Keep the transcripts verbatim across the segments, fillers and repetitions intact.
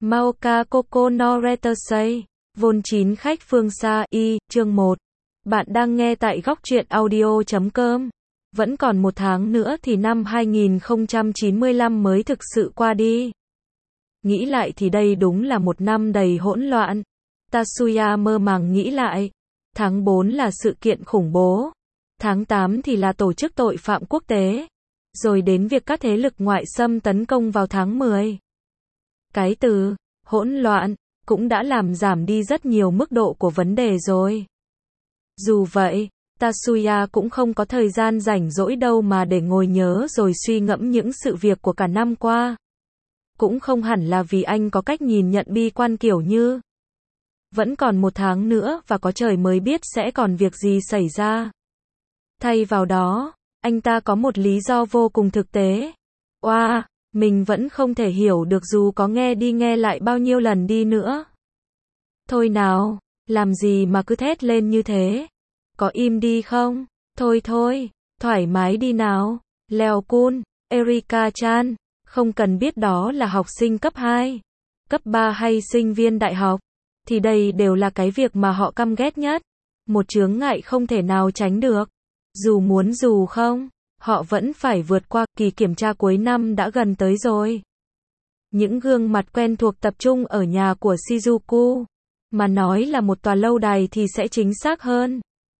Maoka Koko no Retasei, vốn chín khách phương xa, y, chương một. Bạn đang nghe tại góc truyện audio chấm com. Vẫn còn một tháng nữa thì năm hai nghìn không trăm chín mươi lăm mới thực sự qua đi. Nghĩ lại thì đây đúng là một năm đầy hỗn loạn. Tatsuya mơ màng nghĩ lại. Tháng bốn là sự kiện khủng bố. Tháng tám thì là tổ chức tội phạm quốc tế. Rồi đến việc các thế lực ngoại xâm tấn công vào tháng mười. Cái từ hỗn loạn cũng đã làm giảm đi rất nhiều mức độ của vấn đề rồi. Dù vậy, Tatsuya cũng không có thời gian rảnh rỗi đâu mà để ngồi nhớ rồi suy ngẫm những sự việc của cả năm qua. Cũng không hẳn là vì anh có cách nhìn nhận bi quan kiểu như vẫn còn một tháng nữa và có trời mới biết sẽ còn việc gì xảy ra. Thay vào đó, anh ta có một lý do vô cùng thực tế. Oa, wow, mình vẫn không thể hiểu được dù có nghe đi nghe lại bao nhiêu lần đi nữa. Thôi nào, làm gì mà cứ thét lên như thế? Có im đi không? Thôi thôi, thoải mái đi nào. Leo-kun, Erika-chan, không cần biết đó là học sinh cấp hai, cấp ba hay sinh viên đại học. Thì đây đều là cái việc mà họ căm ghét nhất. Một chướng ngại không thể nào tránh được. Dù muốn dù không, họ vẫn phải vượt qua. Kỳ kiểm tra cuối năm đã gần tới rồi. Những gương mặt quen thuộc tập trung ở nhà của Shizuku. Mà nói là một tòa lâu đài thì sẽ chính xác hơn.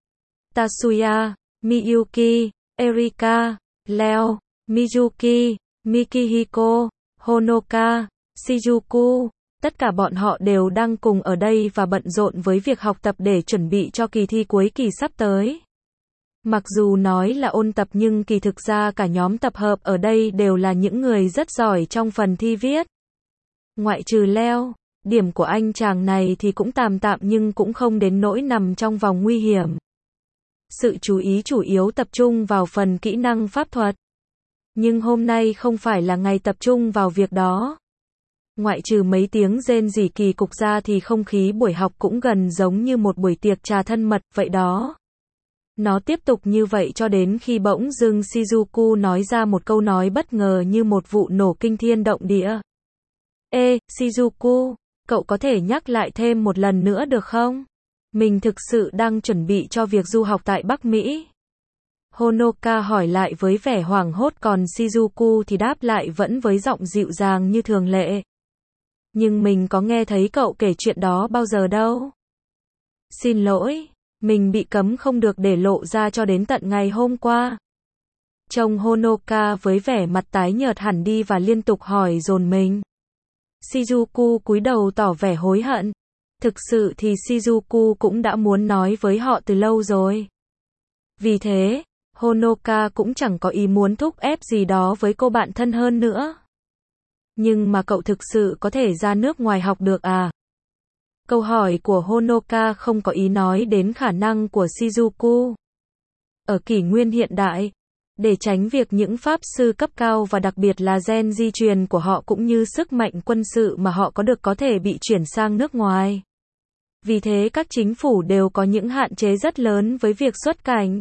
Tatsuya, Miyuki, Erika, Leo, Mizuki, Mikihiko, Honoka, Shizuku, tất cả bọn họ đều đang cùng ở đây và bận rộn với việc học tập để chuẩn bị cho kỳ thi cuối kỳ sắp tới. Mặc dù nói là ôn tập nhưng kỳ thực ra cả nhóm tập hợp ở đây đều là những người rất giỏi trong phần thi viết. Ngoại trừ Leo, điểm của anh chàng này thì cũng tạm tạm nhưng cũng không đến nỗi nằm trong vòng nguy hiểm. Sự chú ý chủ yếu tập trung vào phần kỹ năng pháp thuật. Nhưng hôm nay không phải là ngày tập trung vào việc đó. Ngoại trừ mấy tiếng rên rỉ kỳ cục ra thì không khí buổi học cũng gần giống như một buổi tiệc trà thân mật vậy đó. Nó tiếp tục như vậy cho đến khi bỗng dưng Shizuku nói ra một câu nói bất ngờ như một vụ nổ kinh thiên động địa. Ê, Shizuku, cậu có thể nhắc lại thêm một lần nữa được không? Mình thực sự đang chuẩn bị cho việc du học tại Bắc Mỹ. Honoka hỏi lại với vẻ hoảng hốt còn Shizuku thì đáp lại vẫn với giọng dịu dàng như thường lệ. Nhưng mình có nghe thấy cậu kể chuyện đó bao giờ đâu. Xin lỗi, mình bị cấm không được để lộ ra cho đến tận ngày hôm qua. Trông Honoka với vẻ mặt tái nhợt hẳn đi và liên tục hỏi dồn mình. Shizuku cúi đầu tỏ vẻ hối hận. Thực sự thì Shizuku cũng đã muốn nói với họ từ lâu rồi. Vì thế, Honoka cũng chẳng có ý muốn thúc ép gì đó với cô bạn thân hơn nữa. Nhưng mà cậu thực sự có thể ra nước ngoài học được à? Câu hỏi của Honoka không có ý nói đến khả năng của Shizuku. Ở kỷ nguyên hiện đại, để tránh việc những pháp sư cấp cao và đặc biệt là gen di truyền của họ cũng như sức mạnh quân sự mà họ có được có thể bị chuyển sang nước ngoài. Vì thế các chính phủ đều có những hạn chế rất lớn với việc xuất cảnh.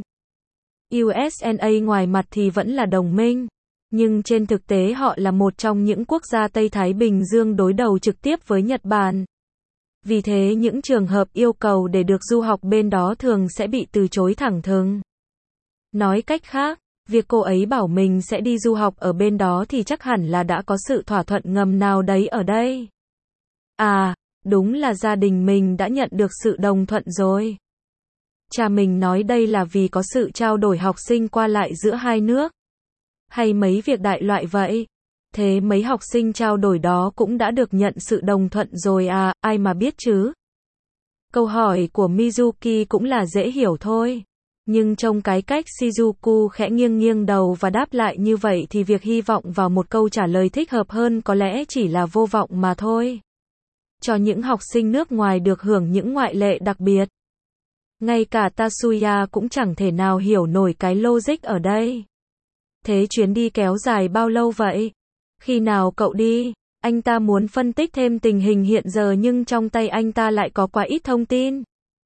u ét a ngoài mặt thì vẫn là đồng minh, nhưng trên thực tế họ là một trong những quốc gia Tây Thái Bình Dương đối đầu trực tiếp với Nhật Bản. Vì thế những trường hợp yêu cầu để được du học bên đó thường sẽ bị từ chối thẳng thừng. Nói cách khác, việc cô ấy bảo mình sẽ đi du học ở bên đó thì chắc hẳn là đã có sự thỏa thuận ngầm nào đấy ở đây. À, đúng là gia đình mình đã nhận được sự đồng thuận rồi. Cha mình nói đây là vì có sự trao đổi học sinh qua lại giữa hai nước. Hay mấy việc đại loại vậy. Thế mấy học sinh trao đổi đó cũng đã được nhận sự đồng thuận rồi à, ai mà biết chứ. Câu hỏi của Mizuki cũng là dễ hiểu thôi. Nhưng trong cái cách Shizuku khẽ nghiêng nghiêng đầu và đáp lại như vậy thì việc hy vọng vào một câu trả lời thích hợp hơn có lẽ chỉ là vô vọng mà thôi. Cho những học sinh nước ngoài được hưởng những ngoại lệ đặc biệt. Ngay cả Tatsuya cũng chẳng thể nào hiểu nổi cái logic ở đây. Thế chuyến đi kéo dài bao lâu vậy? Khi nào cậu đi? Anh ta muốn phân tích thêm tình hình hiện giờ nhưng trong tay anh ta lại có quá ít thông tin.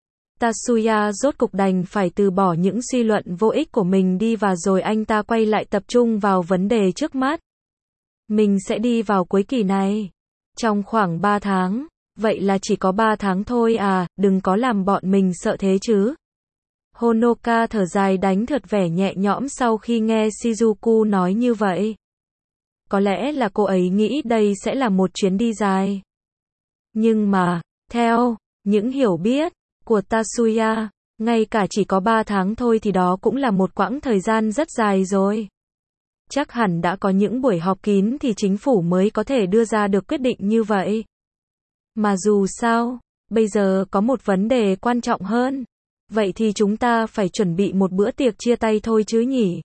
Tatsuya rốt cục đành phải từ bỏ những suy luận vô ích của mình đi và rồi anh ta quay lại tập trung vào vấn đề trước mắt. Mình sẽ đi vào cuối kỳ này. Trong khoảng ba tháng, vậy là chỉ có ba tháng thôi à, đừng có làm bọn mình sợ thế chứ. Honoka thở dài đánh thượt vẻ nhẹ nhõm sau khi nghe Shizuku nói như vậy. Có lẽ là cô ấy nghĩ đây sẽ là một chuyến đi dài. Nhưng mà, theo những hiểu biết của Tatsuya, ngay cả chỉ có ba tháng thôi thì đó cũng là một quãng thời gian rất dài rồi. Chắc hẳn đã có những buổi họp kín thì chính phủ mới có thể đưa ra được quyết định như vậy. Mà dù sao, bây giờ có một vấn đề quan trọng hơn. Vậy thì chúng ta phải chuẩn bị một bữa tiệc chia tay thôi chứ nhỉ?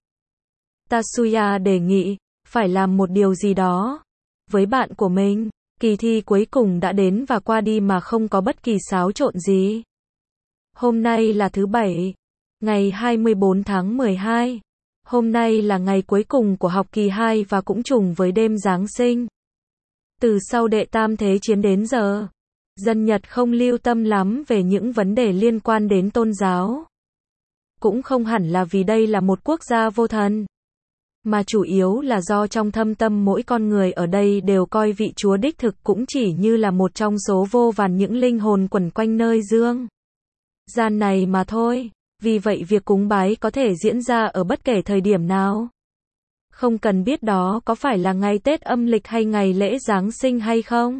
Tatsuya đề nghị, phải làm một điều gì đó. Với bạn của mình, kỳ thi cuối cùng đã đến và qua đi mà không có bất kỳ xáo trộn gì. Hôm nay là thứ Bảy, ngày hai mươi bốn tháng mười hai. Hôm nay là ngày cuối cùng của học kỳ hai và cũng trùng với đêm Giáng sinh. Từ sau Đệ Tam Thế Chiến đến giờ, dân Nhật không lưu tâm lắm về những vấn đề liên quan đến tôn giáo. Cũng không hẳn là vì đây là một quốc gia vô thần, mà chủ yếu là do trong thâm tâm mỗi con người ở đây đều coi vị Chúa đích thực cũng chỉ như là một trong số vô vàn những linh hồn quẩn quanh nơi dương gian này mà thôi. Vì vậy việc cúng bái có thể diễn ra ở bất kể thời điểm nào. Không cần biết đó có phải là ngày Tết âm lịch hay ngày lễ Giáng sinh hay không.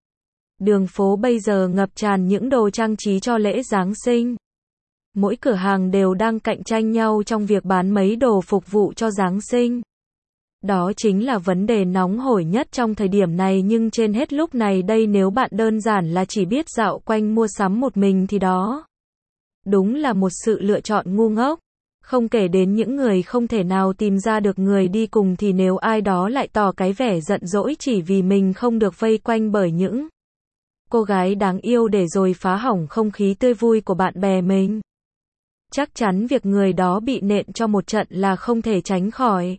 Đường phố bây giờ ngập tràn những đồ trang trí cho lễ Giáng sinh. Mỗi cửa hàng đều đang cạnh tranh nhau trong việc bán mấy đồ phục vụ cho Giáng sinh. Đó chính là vấn đề nóng hổi nhất trong thời điểm này, nhưng trên hết lúc này đây nếu bạn đơn giản là chỉ biết dạo quanh mua sắm một mình thì đó đúng là một sự lựa chọn ngu ngốc. Không kể đến những người không thể nào tìm ra được người đi cùng thì nếu ai đó lại tỏ cái vẻ giận dỗi chỉ vì mình không được vây quanh bởi những cô gái đáng yêu để rồi phá hỏng không khí tươi vui của bạn bè mình, chắc chắn việc người đó bị nện cho một trận là không thể tránh khỏi.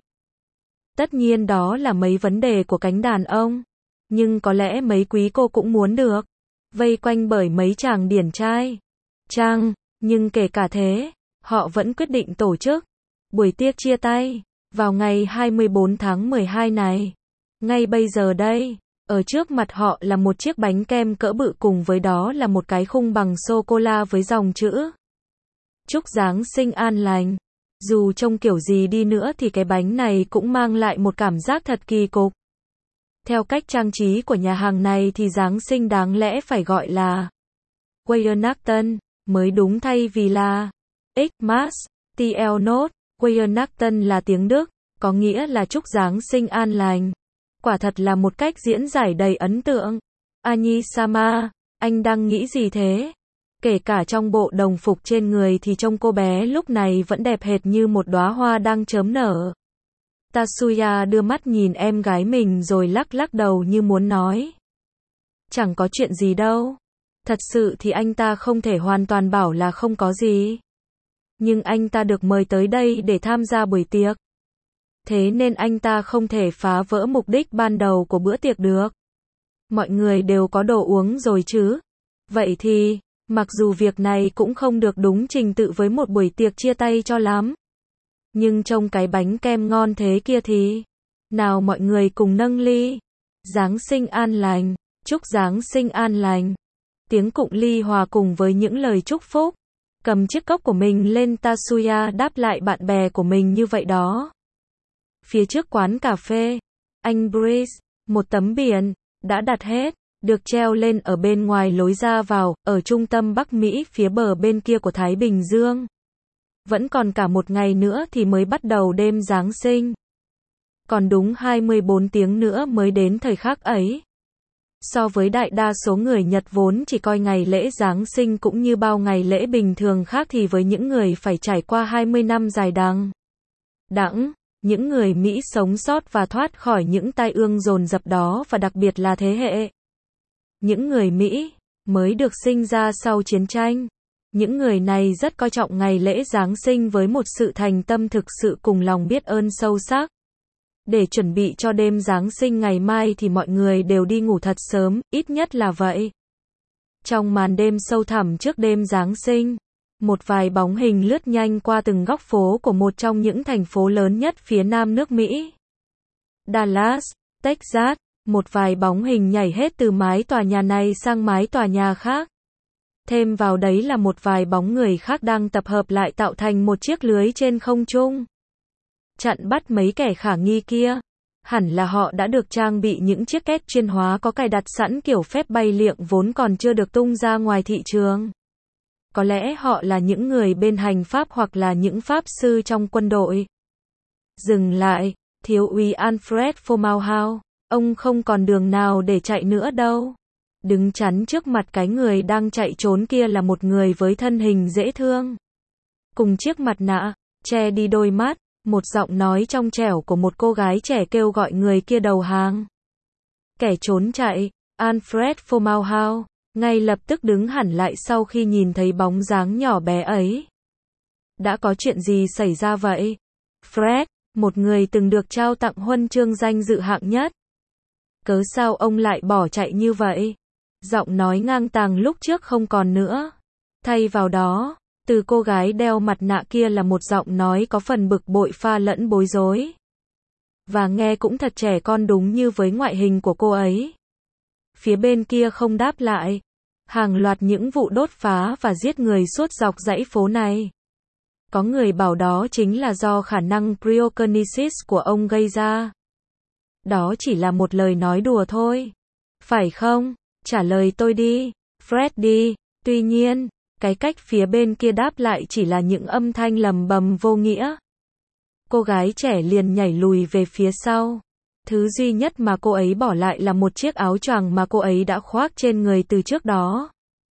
Tất nhiên đó là mấy vấn đề của cánh đàn ông, nhưng có lẽ mấy quý cô cũng muốn được vây quanh bởi mấy chàng điển trai chăng. Nhưng kể cả thế, họ vẫn quyết định tổ chức buổi tiệc chia tay vào ngày hai mươi bốn tháng mười hai này. Ngay bây giờ đây, ở trước mặt họ là một chiếc bánh kem cỡ bự, cùng với đó là một cái khung bằng sô-cô-la với dòng chữ chúc Giáng sinh an lành. Dù trông kiểu gì đi nữa thì cái bánh này cũng mang lại một cảm giác thật kỳ cục. Theo cách trang trí của nhà hàng này thì Giáng sinh đáng lẽ phải gọi là Weihnachten mới đúng, thay vì là Xmas, tl nốt. Weihnachten là tiếng Đức, có nghĩa là chúc Giáng sinh an lành. Quả thật là một cách diễn giải đầy ấn tượng. Anyi-sama, anh đang nghĩ gì thế? Kể cả trong bộ đồng phục trên người thì trông cô bé lúc này vẫn đẹp hệt như một đóa hoa đang chớm nở. Tatsuya đưa mắt nhìn em gái mình rồi lắc lắc đầu như muốn nói. Chẳng có chuyện gì đâu. Thật sự thì anh ta không thể hoàn toàn bảo là không có gì. Nhưng anh ta được mời tới đây để tham gia buổi tiệc. Thế nên anh ta không thể phá vỡ mục đích ban đầu của bữa tiệc được. Mọi người đều có đồ uống rồi chứ. Vậy thì, mặc dù việc này cũng không được đúng trình tự với một buổi tiệc chia tay cho lắm. Nhưng trông cái bánh kem ngon thế kia thì, nào mọi người cùng nâng ly. Giáng sinh an lành, chúc Giáng sinh an lành. Tiếng cụng ly hòa cùng với những lời chúc phúc. Cầm chiếc cốc của mình lên, Tatsuya đáp lại bạn bè của mình như vậy đó. Phía trước quán cà phê, anh Breeze, một tấm biển đã đặt hết, được treo lên ở bên ngoài lối ra vào, ở trung tâm Bắc Mỹ phía bờ bên kia của Thái Bình Dương. Vẫn còn cả một ngày nữa thì mới bắt đầu đêm Giáng sinh. Còn đúng hai mươi bốn tiếng nữa mới đến thời khắc ấy. So với đại đa số người Nhật vốn chỉ coi ngày lễ Giáng sinh cũng như bao ngày lễ bình thường khác, thì với những người phải trải qua hai mươi năm dài đằng đẵng, những người Mỹ sống sót và thoát khỏi những tai ương dồn dập đó, và đặc biệt là thế hệ những người Mỹ mới được sinh ra sau chiến tranh. Những người này rất coi trọng ngày lễ Giáng sinh với một sự thành tâm thực sự cùng lòng biết ơn sâu sắc. Để chuẩn bị cho đêm Giáng sinh ngày mai thì mọi người đều đi ngủ thật sớm, ít nhất là vậy. Trong màn đêm sâu thẳm trước đêm Giáng sinh, một vài bóng hình lướt nhanh qua từng góc phố của một trong những thành phố lớn nhất phía nam nước Mỹ. Dallas, Texas, Một vài bóng hình nhảy hết từ mái tòa nhà này sang mái tòa nhà khác. Thêm vào đấy là một vài bóng người khác đang tập hợp lại tạo thành một chiếc lưới trên không trung. Chặn bắt mấy kẻ khả nghi kia. Hẳn là họ đã được trang bị những chiếc két chuyên hóa có cài đặt sẵn kiểu phép bay liệng vốn còn chưa được tung ra ngoài thị trường. Có lẽ họ là những người bên hành pháp hoặc là những pháp sư trong quân đội. Dừng lại, thiếu úy Alfred Fomalhaut, ông không còn đường nào để chạy nữa đâu. Đứng chắn trước mặt cái người đang chạy trốn kia là một người với thân hình dễ thương. Cùng chiếc mặt nạ, che đi đôi mắt, một giọng nói trong trẻo của một cô gái trẻ kêu gọi người kia đầu hàng. Kẻ trốn chạy, Alfred Fomalhaut, ngay lập tức đứng hẳn lại sau khi nhìn thấy bóng dáng nhỏ bé ấy. Đã có chuyện gì xảy ra vậy? Fred, một người từng được trao tặng huân chương danh dự hạng nhất. Cớ sao ông lại bỏ chạy như vậy? Giọng nói ngang tàng lúc trước không còn nữa. Thay vào đó, từ cô gái đeo mặt nạ kia là một giọng nói có phần bực bội pha lẫn bối rối. Và nghe cũng thật trẻ con đúng như với ngoại hình của cô ấy. Phía bên kia không đáp lại. Hàng loạt những vụ đốt phá và giết người suốt dọc dãy phố này. Có người bảo đó chính là do khả năng cryokinesis của ông gây ra. Đó chỉ là một lời nói đùa thôi. Phải không? Trả lời tôi đi, Fred đi. Tuy nhiên, cái cách phía bên kia đáp lại chỉ là những âm thanh lầm bầm vô nghĩa. Cô gái trẻ liền nhảy lùi về phía sau. Thứ duy nhất mà cô ấy bỏ lại là một chiếc áo choàng mà cô ấy đã khoác trên người từ trước đó.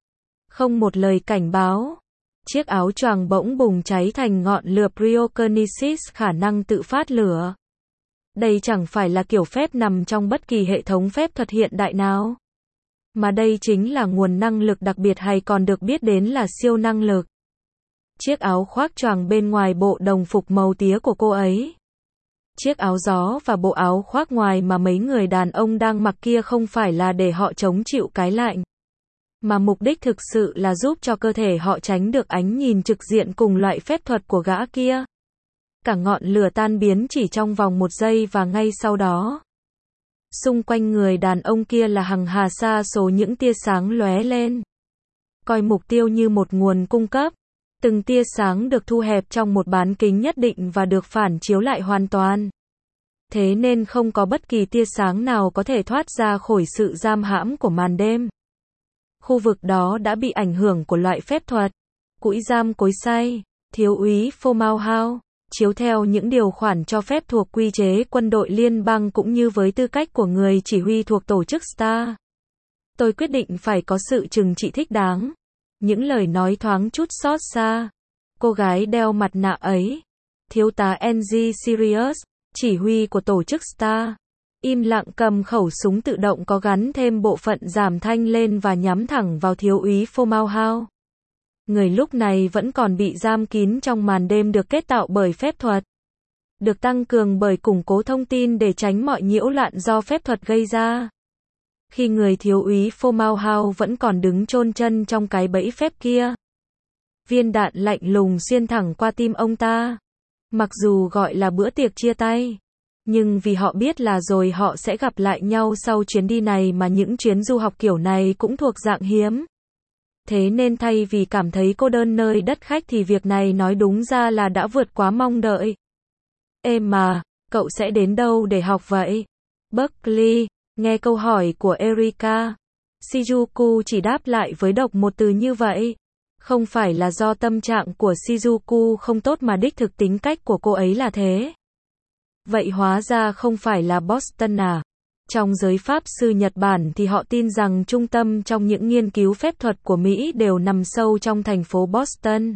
Không một lời cảnh báo. Chiếc áo choàng bỗng bùng cháy thành ngọn lửa cryokinesis khả năng tự phát lửa. Đây chẳng phải là kiểu phép nằm trong bất kỳ hệ thống phép thuật hiện đại nào. Mà đây chính là nguồn năng lực đặc biệt hay còn được biết đến là siêu năng lực. Chiếc áo khoác choàng bên ngoài bộ đồng phục màu tía của cô ấy. Chiếc áo gió và bộ áo khoác ngoài mà mấy người đàn ông đang mặc kia không phải là để họ chống chịu cái lạnh. Mà mục đích thực sự là giúp cho cơ thể họ tránh được ánh nhìn trực diện cùng loại phép thuật của gã kia. Cả ngọn lửa tan biến chỉ trong vòng một giây và ngay sau đó. Xung quanh người đàn ông kia là hằng hà sa số những tia sáng lóe lên. Coi mục tiêu như một nguồn cung cấp. Từng tia sáng được thu hẹp trong một bán kính nhất định và được phản chiếu lại hoàn toàn. Thế nên không có bất kỳ tia sáng nào có thể thoát ra khỏi sự giam hãm của màn đêm. Khu vực đó đã bị ảnh hưởng của loại phép thuật. Cũi giam cối xay, thiếu úy Fomalhaut, chiếu theo những điều khoản cho phép thuộc quy chế quân đội liên bang cũng như với tư cách của người chỉ huy thuộc tổ chức Star. Tôi quyết định phải có sự trừng trị thích đáng. Những lời nói thoáng chút xót xa. Cô gái đeo mặt nạ ấy, thiếu tá en giê Sirius, chỉ huy của tổ chức Star, im lặng cầm khẩu súng tự động có gắn thêm bộ phận giảm thanh lên và nhắm thẳng vào thiếu úy Fomalhaut. Người lúc này vẫn còn bị giam kín trong màn đêm được kết tạo bởi phép thuật. Được tăng cường bởi củng cố thông tin để tránh mọi nhiễu loạn do phép thuật gây ra. Khi người thiếu úy Fomalhaut vẫn còn đứng chôn chân trong cái bẫy phép kia. Viên đạn lạnh lùng xuyên thẳng qua tim ông ta. Mặc dù gọi là bữa tiệc chia tay. Nhưng vì họ biết là rồi họ sẽ gặp lại nhau sau chuyến đi này mà những chuyến du học kiểu này cũng thuộc dạng hiếm. Thế nên thay vì cảm thấy cô đơn nơi đất khách thì việc này nói đúng ra là đã vượt quá mong đợi. Ê mà, cậu sẽ đến đâu để học vậy? Berkeley, nghe câu hỏi của Erika. Shizuku chỉ đáp lại với độc một từ như vậy. Không phải là do tâm trạng của Shizuku không tốt mà đích thực tính cách của cô ấy là thế. Vậy hóa ra không phải là Boston à? Trong giới pháp sư Nhật Bản thì họ tin rằng trung tâm trong những nghiên cứu phép thuật của Mỹ đều nằm sâu trong thành phố Boston.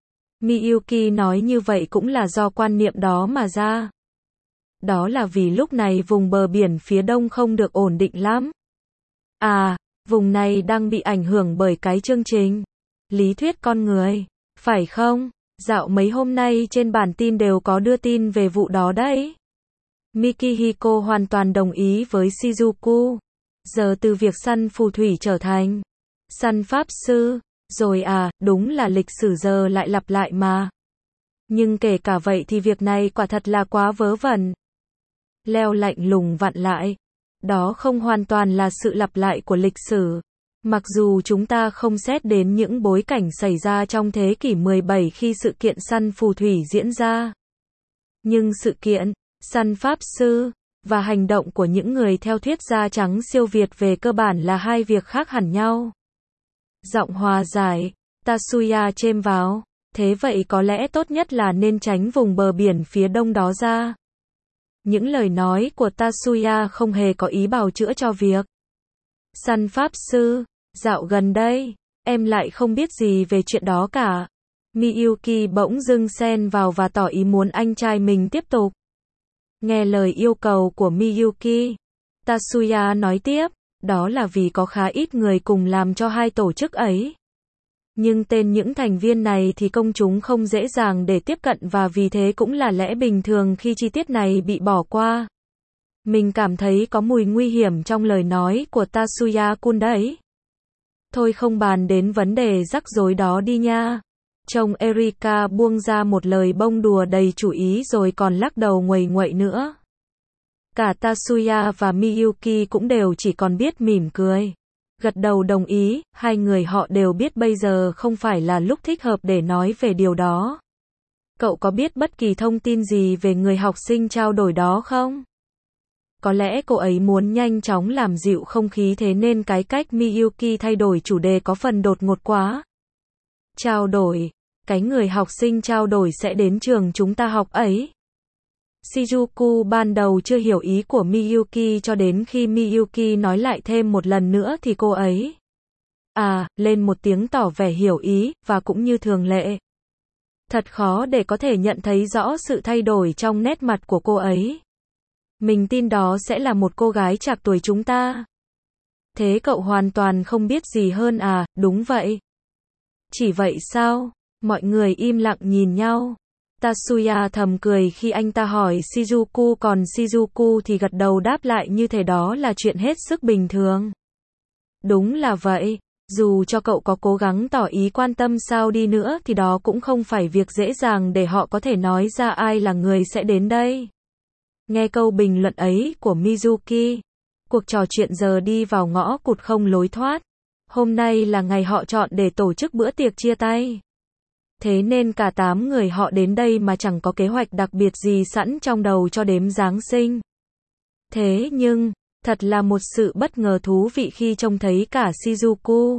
Miyuki nói như vậy cũng là do quan niệm đó mà ra. Đó là vì lúc này vùng bờ biển phía đông không được ổn định lắm. À, vùng này đang bị ảnh hưởng bởi cái chương trình lý thuyết con người, phải không? Dạo mấy hôm nay trên bản tin đều có đưa tin về vụ đó đấy. Mikihiko hoàn toàn đồng ý với Shizuku. Giờ từ việc săn phù thủy trở thành săn pháp sư, rồi à, đúng là lịch sử giờ lại lặp lại mà. Nhưng kể cả vậy thì việc này quả thật là quá vớ vẩn. Leo lạnh lùng vặn lại. Đó không hoàn toàn là sự lặp lại của lịch sử. Mặc dù chúng ta không xét đến những bối cảnh xảy ra trong thế kỷ mười bảy khi sự kiện săn phù thủy diễn ra. Nhưng sự kiện, săn pháp sư, và hành động của những người theo thuyết da trắng siêu Việt về cơ bản là hai việc khác hẳn nhau. Giọng hòa giải, Tatsuya chêm vào, thế vậy có lẽ tốt nhất là nên tránh vùng bờ biển phía đông đó ra. Những lời nói của Tatsuya không hề có ý bào chữa cho việc săn pháp sư. Dạo gần đây, em lại không biết gì về chuyện đó cả. Miyuki bỗng dưng xen vào và tỏ ý muốn anh trai mình tiếp tục. Nghe lời yêu cầu của Miyuki, Tatsuya nói tiếp, đó là vì có khá ít người cùng làm cho hai tổ chức ấy. Nhưng tên những thành viên này thì công chúng không dễ dàng để tiếp cận và vì thế cũng là lẽ bình thường khi chi tiết này bị bỏ qua. Mình cảm thấy có mùi nguy hiểm trong lời nói của Tatsuya-kun đấy. Thôi không bàn đến vấn đề rắc rối đó đi nha. Chồng Erika buông ra một lời bông đùa đầy chủ ý rồi còn lắc đầu nguầy nguậy nữa. Cả Tatsuya và Miyuki cũng đều chỉ còn biết mỉm cười. Gật đầu đồng ý, hai người họ đều biết bây giờ không phải là lúc thích hợp để nói về điều đó. Cậu có biết bất kỳ thông tin gì về người học sinh trao đổi đó không? Có lẽ cô ấy muốn nhanh chóng làm dịu không khí thế nên cái cách Miyuki thay đổi chủ đề có phần đột ngột quá. Trao đổi, cái người học sinh trao đổi sẽ đến trường chúng ta học ấy. Shizuku ban đầu chưa hiểu ý của Miyuki cho đến khi Miyuki nói lại thêm một lần nữa thì cô ấy à, lên một tiếng tỏ vẻ hiểu ý, và cũng như thường lệ. Thật khó để có thể nhận thấy rõ sự thay đổi trong nét mặt của cô ấy. Mình tin đó sẽ là một cô gái trạc tuổi chúng ta. Thế cậu hoàn toàn không biết gì hơn à? Đúng vậy. Chỉ vậy sao? Mọi người im lặng nhìn nhau. Tatsuya thầm cười khi anh ta hỏi Shizuku, còn Shizuku thì gật đầu đáp lại như thể đó là chuyện hết sức bình thường. Đúng là vậy. Dù cho cậu có cố gắng tỏ ý quan tâm sao đi nữa thì đó cũng không phải việc dễ dàng để họ có thể nói ra ai là người sẽ đến đây. Nghe câu bình luận ấy của Mizuki, cuộc trò chuyện giờ đi vào ngõ cụt không lối thoát. Hôm nay là ngày họ chọn để tổ chức bữa tiệc chia tay. Thế nên cả tám người họ đến đây mà chẳng có kế hoạch đặc biệt gì sẵn trong đầu cho đêm Giáng sinh. Thế nhưng, thật là một sự bất ngờ thú vị khi trông thấy cả Shizuku,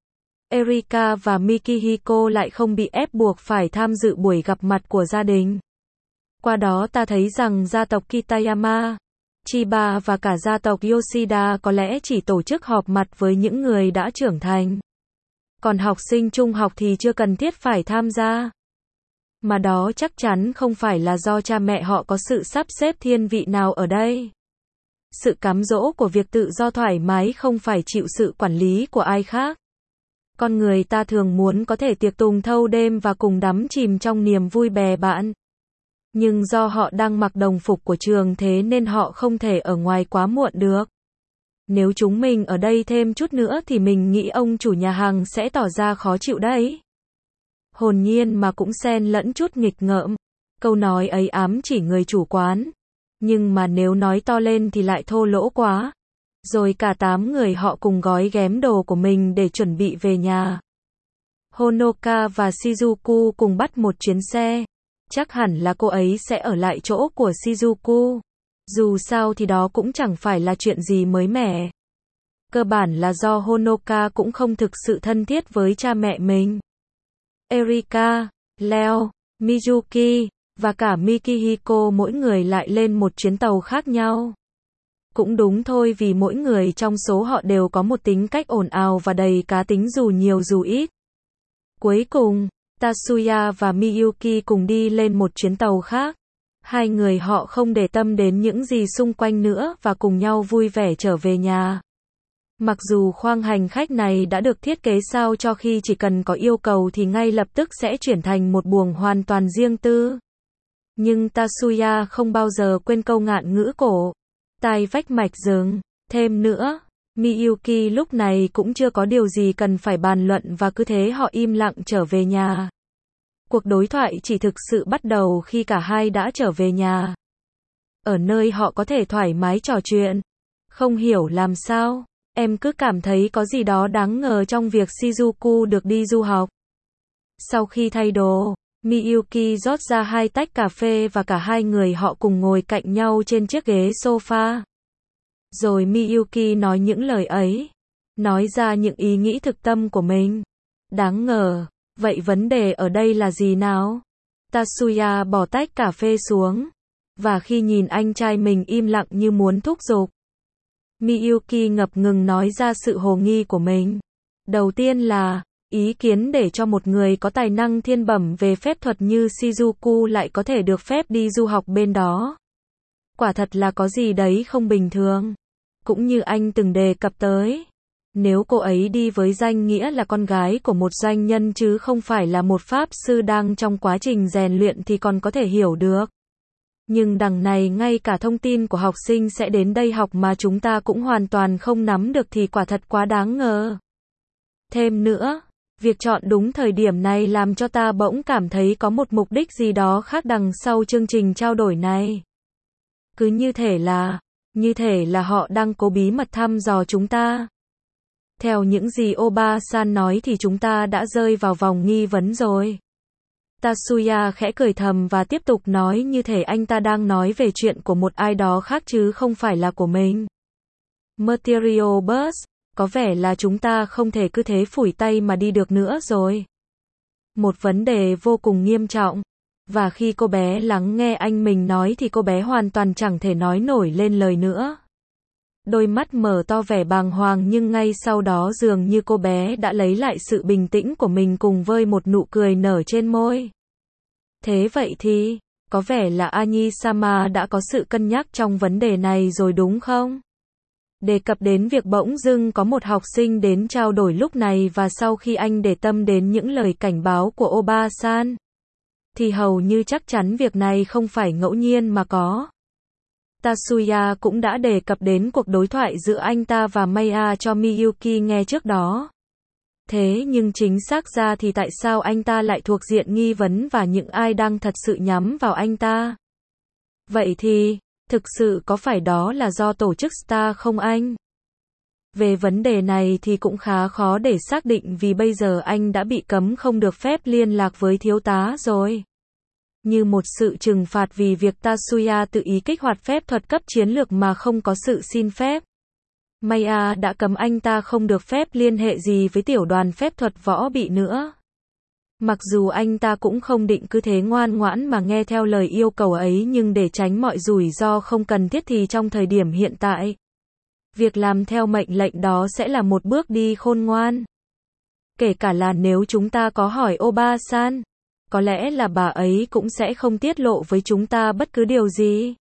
Erika và Mikihiko lại không bị ép buộc phải tham dự buổi gặp mặt của gia đình. Qua đó ta thấy rằng gia tộc Kitayama, Chiba và cả gia tộc Yoshida có lẽ chỉ tổ chức họp mặt với những người đã trưởng thành. Còn học sinh trung học thì chưa cần thiết phải tham gia. Mà đó chắc chắn không phải là do cha mẹ họ có sự sắp xếp thiên vị nào ở đây. Sự cám dỗ của việc tự do thoải mái không phải chịu sự quản lý của ai khác. Con người ta thường muốn có thể tiệc tùng thâu đêm và cùng đắm chìm trong niềm vui bè bạn. Nhưng do họ đang mặc đồng phục của trường thế nên họ không thể ở ngoài quá muộn được. Nếu chúng mình ở đây thêm chút nữa thì mình nghĩ ông chủ nhà hàng sẽ tỏ ra khó chịu đấy. Hồn nhiên mà cũng xen lẫn chút nghịch ngợm. Câu nói ấy ám chỉ người chủ quán. Nhưng mà nếu nói to lên thì lại thô lỗ quá. Rồi cả tám người họ cùng gói ghém đồ của mình để chuẩn bị về nhà. Honoka và Shizuku cùng bắt một chuyến xe. Chắc hẳn là cô ấy sẽ ở lại chỗ của Shizuku. Dù sao thì đó cũng chẳng phải là chuyện gì mới mẻ. Cơ bản là do Honoka cũng không thực sự thân thiết với cha mẹ mình. Erika, Leo, Mizuki, và cả Mikihiko mỗi người lại lên một chuyến tàu khác nhau. Cũng đúng thôi, vì mỗi người trong số họ đều có một tính cách ồn ào và đầy cá tính dù nhiều dù ít. Cuối cùng, Tatsuya và Miyuki cùng đi lên một chuyến tàu khác. Hai người họ không để tâm đến những gì xung quanh nữa và cùng nhau vui vẻ trở về nhà. Mặc dù khoang hành khách này đã được thiết kế sao cho khi chỉ cần có yêu cầu thì ngay lập tức sẽ chuyển thành một buồng hoàn toàn riêng tư. Nhưng Tatsuya không bao giờ quên câu ngạn ngữ cổ. Tai vách mạch rừng. Thêm nữa, Miyuki lúc này cũng chưa có điều gì cần phải bàn luận và cứ thế họ im lặng trở về nhà. Cuộc đối thoại chỉ thực sự bắt đầu khi cả hai đã trở về nhà. Ở nơi họ có thể thoải mái trò chuyện. Không hiểu làm sao, em cứ cảm thấy có gì đó đáng ngờ trong việc Shizuku được đi du học. Sau khi thay đồ, Miyuki rót ra hai tách cà phê và cả hai người họ cùng ngồi cạnh nhau trên chiếc ghế sofa. Rồi Miyuki nói những lời ấy, nói ra những ý nghĩ thực tâm của mình. Đáng ngờ, vậy vấn đề ở đây là gì nào? Tatsuya bỏ tách cà phê xuống, và khi nhìn anh trai mình im lặng như muốn thúc giục, Miyuki ngập ngừng nói ra sự hồ nghi của mình. Đầu tiên là, ý kiến để cho một người có tài năng thiên bẩm về phép thuật như Shizuku lại có thể được phép đi du học bên đó. Quả thật là có gì đấy không bình thường. Cũng như anh từng đề cập tới, nếu cô ấy đi với danh nghĩa là con gái của một doanh nhân chứ không phải là một pháp sư đang trong quá trình rèn luyện thì còn có thể hiểu được. Nhưng đằng này ngay cả thông tin của học sinh sẽ đến đây học mà chúng ta cũng hoàn toàn không nắm được thì quả thật quá đáng ngờ. Thêm nữa, việc chọn đúng thời điểm này làm cho ta bỗng cảm thấy có một mục đích gì đó khác đằng sau chương trình trao đổi này. Cứ như thể là, như thể là họ đang cố bí mật thăm dò chúng ta. Theo những gì Oba-san nói thì chúng ta đã rơi vào vòng nghi vấn rồi. Tatsuya khẽ cười thầm và tiếp tục nói như thể anh ta đang nói về chuyện của một ai đó khác chứ không phải là của mình. Material Bus, có vẻ là chúng ta không thể cứ thế phủi tay mà đi được nữa rồi. Một vấn đề vô cùng nghiêm trọng. Và khi cô bé lắng nghe anh mình nói thì cô bé hoàn toàn chẳng thể nói nổi lên lời nữa. Đôi mắt mở to vẻ bàng hoàng nhưng ngay sau đó dường như cô bé đã lấy lại sự bình tĩnh của mình cùng với một nụ cười nở trên môi. Thế vậy thì, có vẻ là Anyi-sama đã có sự cân nhắc trong vấn đề này rồi đúng không? Đề cập đến việc bỗng dưng có một học sinh đến trao đổi lúc này và sau khi anh để tâm đến những lời cảnh báo của Oba-san, thì hầu như chắc chắn việc này không phải ngẫu nhiên mà có. Tatsuya cũng đã đề cập đến cuộc đối thoại giữa anh ta và Maya cho Miyuki nghe trước đó. Thế nhưng chính xác ra thì tại sao anh ta lại thuộc diện nghi vấn và những ai đang thật sự nhắm vào anh ta? Vậy thì, thực sự có phải đó là do tổ chức Star không anh? Về vấn đề này thì cũng khá khó để xác định vì bây giờ anh đã bị cấm không được phép liên lạc với thiếu tá rồi. Như một sự trừng phạt vì việc Tatsuya tự ý kích hoạt phép thuật cấp chiến lược mà không có sự xin phép. Maya đã cấm anh ta không được phép liên hệ gì với tiểu đoàn phép thuật võ bị nữa. Mặc dù anh ta cũng không định cứ thế ngoan ngoãn mà nghe theo lời yêu cầu ấy nhưng để tránh mọi rủi ro không cần thiết thì trong thời điểm hiện tại, việc làm theo mệnh lệnh đó sẽ là một bước đi khôn ngoan. Kể cả là nếu chúng ta có hỏi Oba-san, có lẽ là bà ấy cũng sẽ không tiết lộ với chúng ta bất cứ điều gì.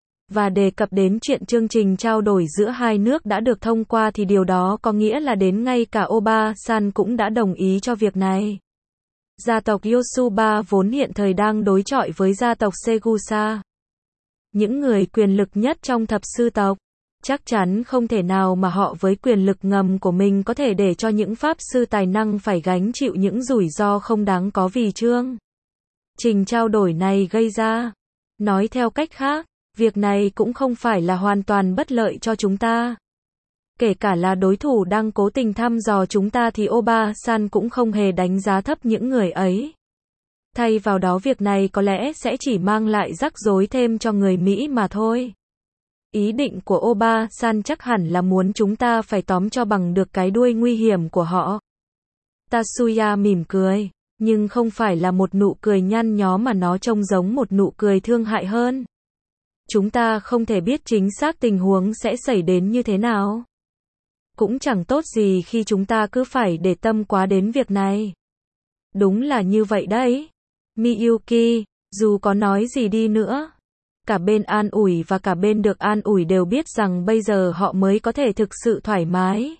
Và đề cập đến chuyện chương trình trao đổi giữa hai nước đã được thông qua thì điều đó có nghĩa là đến ngay cả Oba-san cũng đã đồng ý cho việc này. Gia tộc Yosuba vốn hiện thời đang đối chọi với gia tộc Segusa, những người quyền lực nhất trong thập sư tộc. Chắc chắn không thể nào mà họ với quyền lực ngầm của mình có thể để cho những pháp sư tài năng phải gánh chịu những rủi ro không đáng có vì chương trình trao đổi này gây ra. Nói theo cách khác, việc này cũng không phải là hoàn toàn bất lợi cho chúng ta. Kể cả là đối thủ đang cố tình thăm dò chúng ta thì Oba-san cũng không hề đánh giá thấp những người ấy. Thay vào đó việc này có lẽ sẽ chỉ mang lại rắc rối thêm cho người Mỹ mà thôi. Ý định của Oba-san chắc hẳn là muốn chúng ta phải tóm cho bằng được cái đuôi nguy hiểm của họ. Tatsuya mỉm cười, nhưng không phải là một nụ cười nhăn nhó mà nó trông giống một nụ cười thương hại hơn. Chúng ta không thể biết chính xác tình huống sẽ xảy đến như thế nào. Cũng chẳng tốt gì khi chúng ta cứ phải để tâm quá đến việc này. Đúng là như vậy đấy. Miyuki, dù có nói gì đi nữa, cả bên an ủi và cả bên được an ủi đều biết rằng bây giờ họ mới có thể thực sự thoải mái.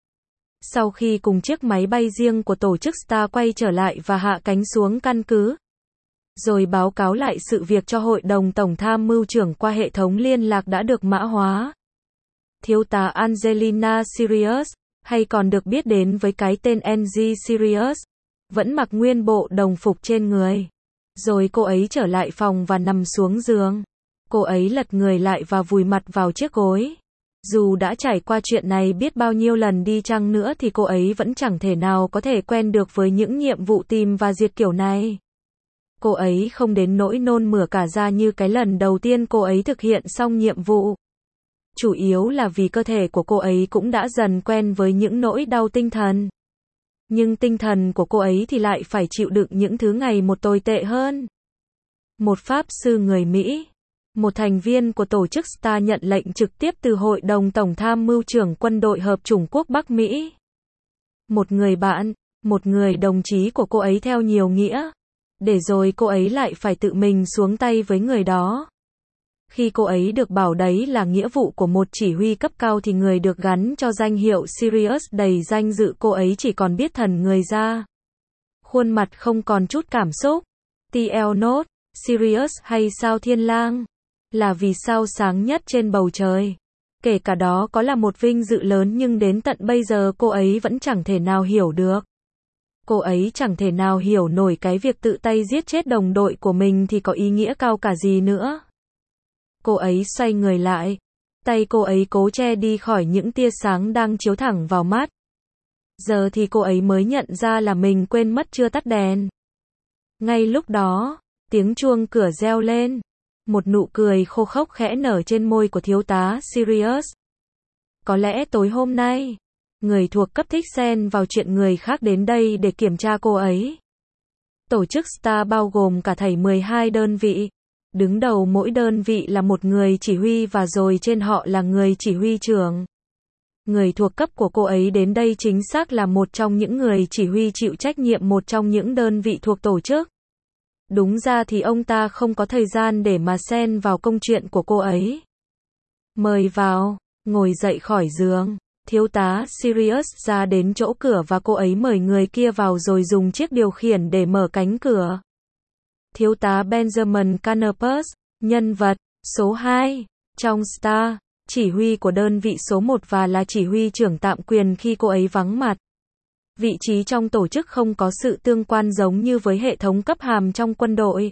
Sau khi cùng chiếc máy bay riêng của tổ chức Star quay trở lại và hạ cánh xuống căn cứ, rồi báo cáo lại sự việc cho Hội đồng Tổng tham mưu trưởng qua hệ thống liên lạc đã được mã hóa, thiếu tá Angelina Sirius, hay còn được biết đến với cái tên en giê Sirius, vẫn mặc nguyên bộ đồng phục trên người. Rồi cô ấy trở lại phòng và nằm xuống giường. Cô ấy lật người lại và vùi mặt vào chiếc gối. Dù đã trải qua chuyện này biết bao nhiêu lần đi chăng nữa thì cô ấy vẫn chẳng thể nào có thể quen được với những nhiệm vụ tìm và diệt kiểu này. Cô ấy không đến nỗi nôn mửa cả ra như cái lần đầu tiên cô ấy thực hiện xong nhiệm vụ. Chủ yếu là vì cơ thể của cô ấy cũng đã dần quen với những nỗi đau tinh thần. Nhưng tinh thần của cô ấy thì lại phải chịu đựng những thứ ngày một tồi tệ hơn. Một pháp sư người Mỹ, một thành viên của tổ chức Star nhận lệnh trực tiếp từ Hội đồng Tổng tham mưu trưởng Quân đội Hợp chủng quốc Bắc Mỹ. Một người bạn, một người đồng chí của cô ấy theo nhiều nghĩa. Để rồi cô ấy lại phải tự mình xuống tay với người đó. Khi cô ấy được bảo đấy là nghĩa vụ của một chỉ huy cấp cao thì người được gắn cho danh hiệu Sirius đầy danh dự cô ấy chỉ còn biết thần người ra. Khuôn mặt không còn chút cảm xúc. tê lờ Note, Sirius hay sao Thiên Lang? Là vì sao sáng nhất trên bầu trời. Kể cả đó có là một vinh dự lớn nhưng đến tận bây giờ cô ấy vẫn chẳng thể nào hiểu được. Cô ấy chẳng thể nào hiểu nổi cái việc tự tay giết chết đồng đội của mình thì có ý nghĩa cao cả gì nữa. Cô ấy xoay người lại. Tay cô ấy cố che đi khỏi những tia sáng đang chiếu thẳng vào mắt. Giờ thì cô ấy mới nhận ra là mình quên mất chưa tắt đèn. Ngay lúc đó, tiếng chuông cửa reo lên. Một nụ cười khô khốc khẽ nở trên môi của thiếu tá Sirius. Có lẽ tối hôm nay, người thuộc cấp thích xen vào chuyện người khác đến đây để kiểm tra cô ấy. Tổ chức Star bao gồm cả thảy mười hai đơn vị. Đứng đầu mỗi đơn vị là một người chỉ huy và rồi trên họ là người chỉ huy trưởng. Người thuộc cấp của cô ấy đến đây chính xác là một trong những người chỉ huy chịu trách nhiệm một trong những đơn vị thuộc tổ chức. Đúng ra thì ông ta không có thời gian để mà xen vào công chuyện của cô ấy. Mời vào, ngồi dậy khỏi giường. Thiếu tá Sirius ra đến chỗ cửa và cô ấy mời người kia vào rồi dùng chiếc điều khiển để mở cánh cửa. Thiếu tá Benjamin Canopus, nhân vật số hai trong Star, chỉ huy của đơn vị số một và là chỉ huy trưởng tạm quyền khi cô ấy vắng mặt. Vị trí trong tổ chức không có sự tương quan giống như với hệ thống cấp hàm trong quân đội.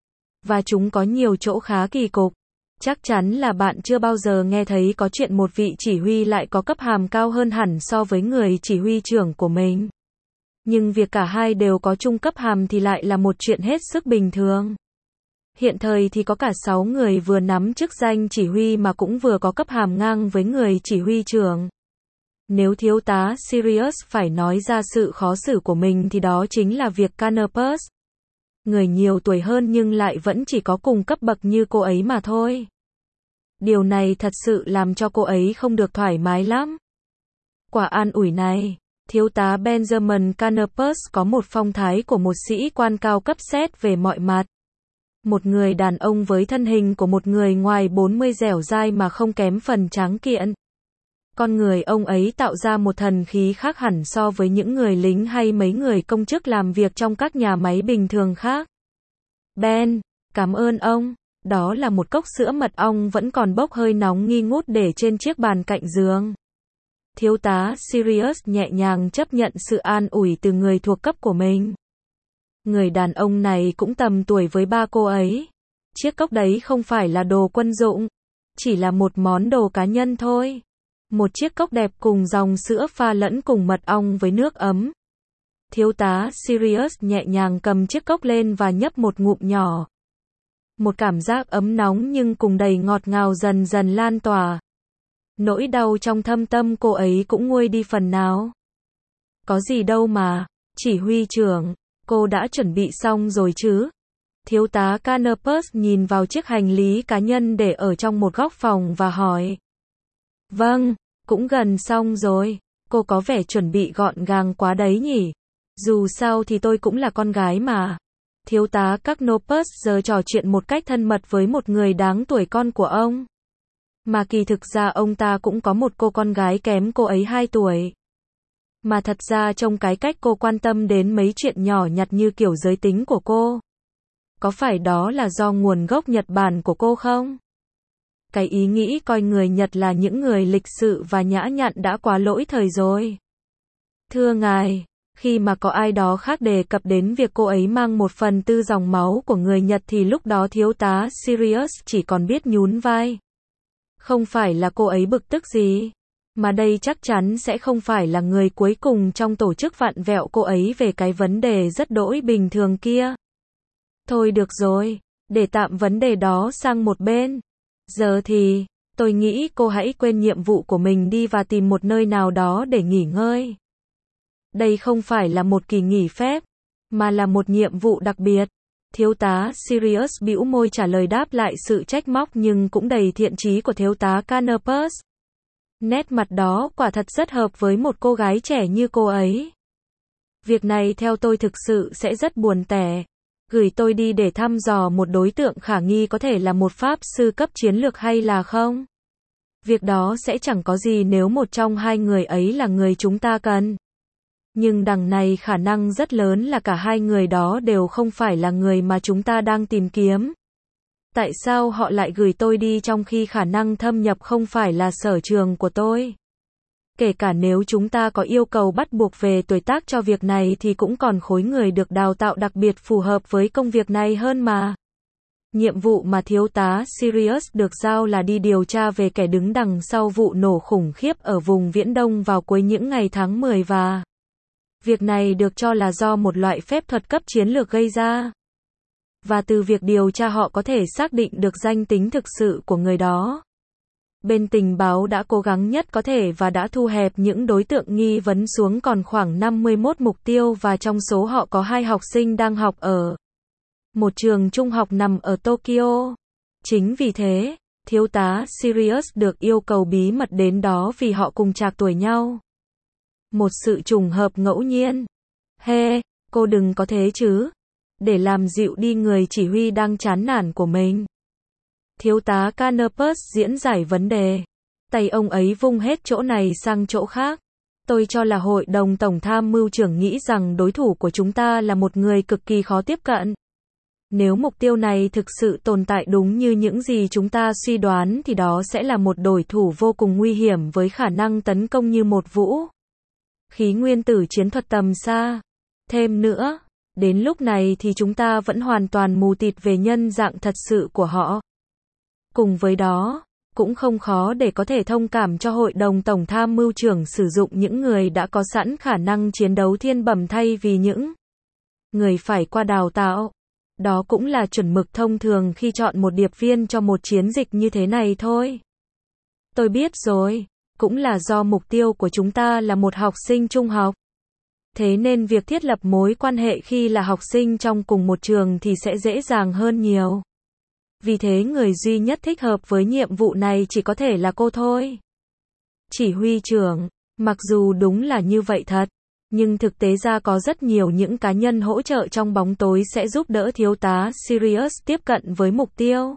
Và chúng có nhiều chỗ khá kỳ cục. Chắc chắn là bạn chưa bao giờ nghe thấy có chuyện một vị chỉ huy lại có cấp hàm cao hơn hẳn so với người chỉ huy trưởng của mình. Nhưng việc cả hai đều có chung cấp hàm thì lại là một chuyện hết sức bình thường. Hiện thời thì có cả sáu người vừa nắm chức danh chỉ huy mà cũng vừa có cấp hàm ngang với người chỉ huy trưởng. Nếu thiếu tá Sirius phải nói ra sự khó xử của mình thì đó chính là việc Canopus. Người nhiều tuổi hơn nhưng lại vẫn chỉ có cùng cấp bậc như cô ấy mà thôi. Điều này thật sự làm cho cô ấy không được thoải mái lắm. Quả an ủi này, thiếu tá Benjamin Canopus có một phong thái của một sĩ quan cao cấp xét về mọi mặt. Một người đàn ông với thân hình của một người ngoài bốn mươi dẻo dai mà không kém phần tráng kiện. Con người ông ấy tạo ra một thần khí khác hẳn so với những người lính hay mấy người công chức làm việc trong các nhà máy bình thường khác. Ben, cảm ơn ông. Đó là một cốc sữa mật ong vẫn còn bốc hơi nóng nghi ngút để trên chiếc bàn cạnh giường. Thiếu tá Sirius nhẹ nhàng chấp nhận sự an ủi từ người thuộc cấp của mình. Người đàn ông này cũng tầm tuổi với ba cô ấy. Chiếc cốc đấy không phải là đồ quân dụng, chỉ là một món đồ cá nhân thôi. Một chiếc cốc đẹp cùng dòng sữa pha lẫn cùng mật ong với nước ấm. Thiếu tá Sirius nhẹ nhàng cầm chiếc cốc lên và nhấp một ngụm nhỏ. Một cảm giác ấm nóng nhưng cùng đầy ngọt ngào dần dần lan tỏa. Nỗi đau trong thâm tâm cô ấy cũng nguôi đi phần nào. Có gì đâu mà, chỉ huy trưởng, cô đã chuẩn bị xong rồi chứ? Thiếu tá Canopus nhìn vào chiếc hành lý cá nhân để ở trong một góc phòng và hỏi. Vâng, cũng gần xong rồi. Cô có vẻ chuẩn bị gọn gàng quá đấy nhỉ? Dù sao thì tôi cũng là con gái mà. Thiếu tá Canopus giờ trò chuyện một cách thân mật với một người đáng tuổi con của ông. Mà kỳ thực ra ông ta cũng có một cô con gái kém cô ấy hai tuổi. Mà thật ra trong cái cách cô quan tâm đến mấy chuyện nhỏ nhặt như kiểu giới tính của cô. Có phải đó là do nguồn gốc Nhật Bản của cô không? Cái ý nghĩ coi người Nhật là những người lịch sự và nhã nhặn đã quá lỗi thời rồi. Thưa ngài, khi mà có ai đó khác đề cập đến việc cô ấy mang một phần tư dòng máu của người Nhật thì lúc đó thiếu tá Sirius chỉ còn biết nhún vai. Không phải là cô ấy bực tức gì, mà đây chắc chắn sẽ không phải là người cuối cùng trong tổ chức vặn vẹo cô ấy về cái vấn đề rất đỗi bình thường kia. Thôi được rồi, để tạm vấn đề đó sang một bên. Giờ thì, tôi nghĩ cô hãy quên nhiệm vụ của mình đi và tìm một nơi nào đó để nghỉ ngơi. Đây không phải là một kỳ nghỉ phép, mà là một nhiệm vụ đặc biệt. Thiếu tá Sirius bĩu môi trả lời đáp lại sự trách móc nhưng cũng đầy thiện chí của thiếu tá Canopus. Nét mặt đó quả thật rất hợp với một cô gái trẻ như cô ấy. Việc này theo tôi thực sự sẽ rất buồn tẻ. Gửi tôi đi để thăm dò một đối tượng khả nghi có thể là một pháp sư cấp chiến lược hay là không? Việc đó sẽ chẳng có gì nếu một trong hai người ấy là người chúng ta cần. Nhưng đằng này khả năng rất lớn là cả hai người đó đều không phải là người mà chúng ta đang tìm kiếm. Tại sao họ lại gửi tôi đi trong khi khả năng thâm nhập không phải là sở trường của tôi? Kể cả nếu chúng ta có yêu cầu bắt buộc về tuổi tác cho việc này thì cũng còn khối người được đào tạo đặc biệt phù hợp với công việc này hơn mà. Nhiệm vụ mà thiếu tá Sirius được giao là đi điều tra về kẻ đứng đằng sau vụ nổ khủng khiếp ở vùng Viễn Đông vào cuối những ngày tháng mười và việc này được cho là do một loại phép thuật cấp chiến lược gây ra. Và từ việc điều tra họ có thể xác định được danh tính thực sự của người đó. Bên tình báo đã cố gắng nhất có thể và đã thu hẹp những đối tượng nghi vấn xuống còn khoảng năm mươi mốt mục tiêu và trong số họ có hai học sinh đang học ở một trường trung học nằm ở Tokyo. Chính vì thế, thiếu tá Sirius được yêu cầu bí mật đến đó vì họ cùng trạc tuổi nhau. Một sự trùng hợp ngẫu nhiên. Hê, hey, cô đừng có thế chứ. Để làm dịu đi người chỉ huy đang chán nản của mình. Thiếu tá Canopus diễn giải vấn đề. Tay ông ấy vung hết chỗ này sang chỗ khác. Tôi cho là hội đồng tổng tham mưu trưởng nghĩ rằng đối thủ của chúng ta là một người cực kỳ khó tiếp cận. Nếu mục tiêu này thực sự tồn tại đúng như những gì chúng ta suy đoán thì đó sẽ là một đối thủ vô cùng nguy hiểm với khả năng tấn công như một vũ khí nguyên tử chiến thuật tầm xa. Thêm nữa, đến lúc này thì chúng ta vẫn hoàn toàn mù tịt về nhân dạng thật sự của họ. Cùng với đó, cũng không khó để có thể thông cảm cho hội đồng tổng tham mưu trưởng sử dụng những người đã có sẵn khả năng chiến đấu thiên bẩm thay vì những người phải qua đào tạo. Đó cũng là chuẩn mực thông thường khi chọn một điệp viên cho một chiến dịch như thế này thôi. Tôi biết rồi, cũng là do mục tiêu của chúng ta là một học sinh trung học. Thế nên việc thiết lập mối quan hệ khi là học sinh trong cùng một trường thì sẽ dễ dàng hơn nhiều. Vì thế người duy nhất thích hợp với nhiệm vụ này chỉ có thể là cô thôi. Chỉ huy trưởng, mặc dù đúng là như vậy thật, nhưng thực tế ra có rất nhiều những cá nhân hỗ trợ trong bóng tối sẽ giúp đỡ thiếu tá Sirius tiếp cận với mục tiêu.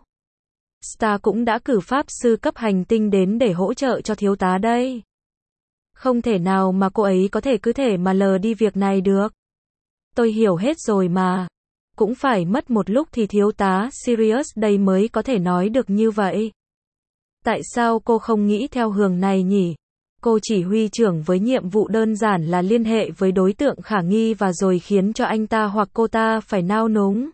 Star cũng đã cử pháp sư cấp hành tinh đến để hỗ trợ cho thiếu tá đây. Không thể nào mà cô ấy có thể cứ thể mà lờ đi việc này được. Tôi hiểu hết rồi mà. Cũng phải mất một lúc thì thiếu tá Sirius đây mới có thể nói được như vậy. Tại sao cô không nghĩ theo hướng này nhỉ? Cô chỉ huy trưởng với nhiệm vụ đơn giản là liên hệ với đối tượng khả nghi và rồi khiến cho anh ta hoặc cô ta phải nao núng.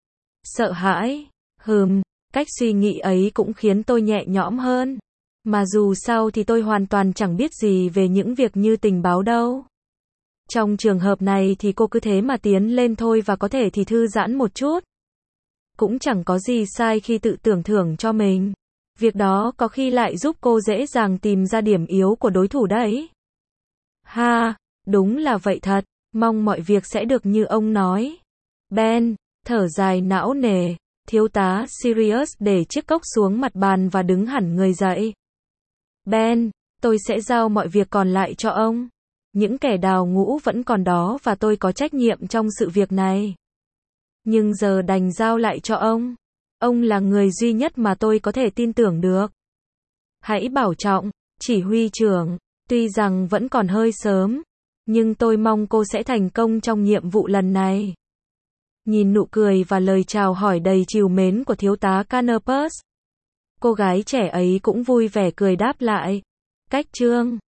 Sợ hãi. Hừm, cách suy nghĩ ấy cũng khiến tôi nhẹ nhõm hơn. Mà dù sao thì tôi hoàn toàn chẳng biết gì về những việc như tình báo đâu. Trong trường hợp này thì cô cứ thế mà tiến lên thôi và có thể thì thư giãn một chút. Cũng chẳng có gì sai khi tự tưởng thưởng cho mình. Việc đó có khi lại giúp cô dễ dàng tìm ra điểm yếu của đối thủ đấy. Ha, đúng là vậy thật, mong mọi việc sẽ được như ông nói. Ben, thở dài não nề, thiếu tá Sirius để chiếc cốc xuống mặt bàn và đứng hẳn người dậy. Ben, tôi sẽ giao mọi việc còn lại cho ông. Những kẻ đào ngũ vẫn còn đó và tôi có trách nhiệm trong sự việc này. Nhưng giờ đành giao lại cho ông. Ông là người duy nhất mà tôi có thể tin tưởng được. Hãy bảo trọng, chỉ huy trưởng. Tuy rằng vẫn còn hơi sớm, nhưng tôi mong cô sẽ thành công trong nhiệm vụ lần này. Nhìn nụ cười và lời chào hỏi đầy trìu mến của thiếu tá Canopus, cô gái trẻ ấy cũng vui vẻ cười đáp lại. Cách chương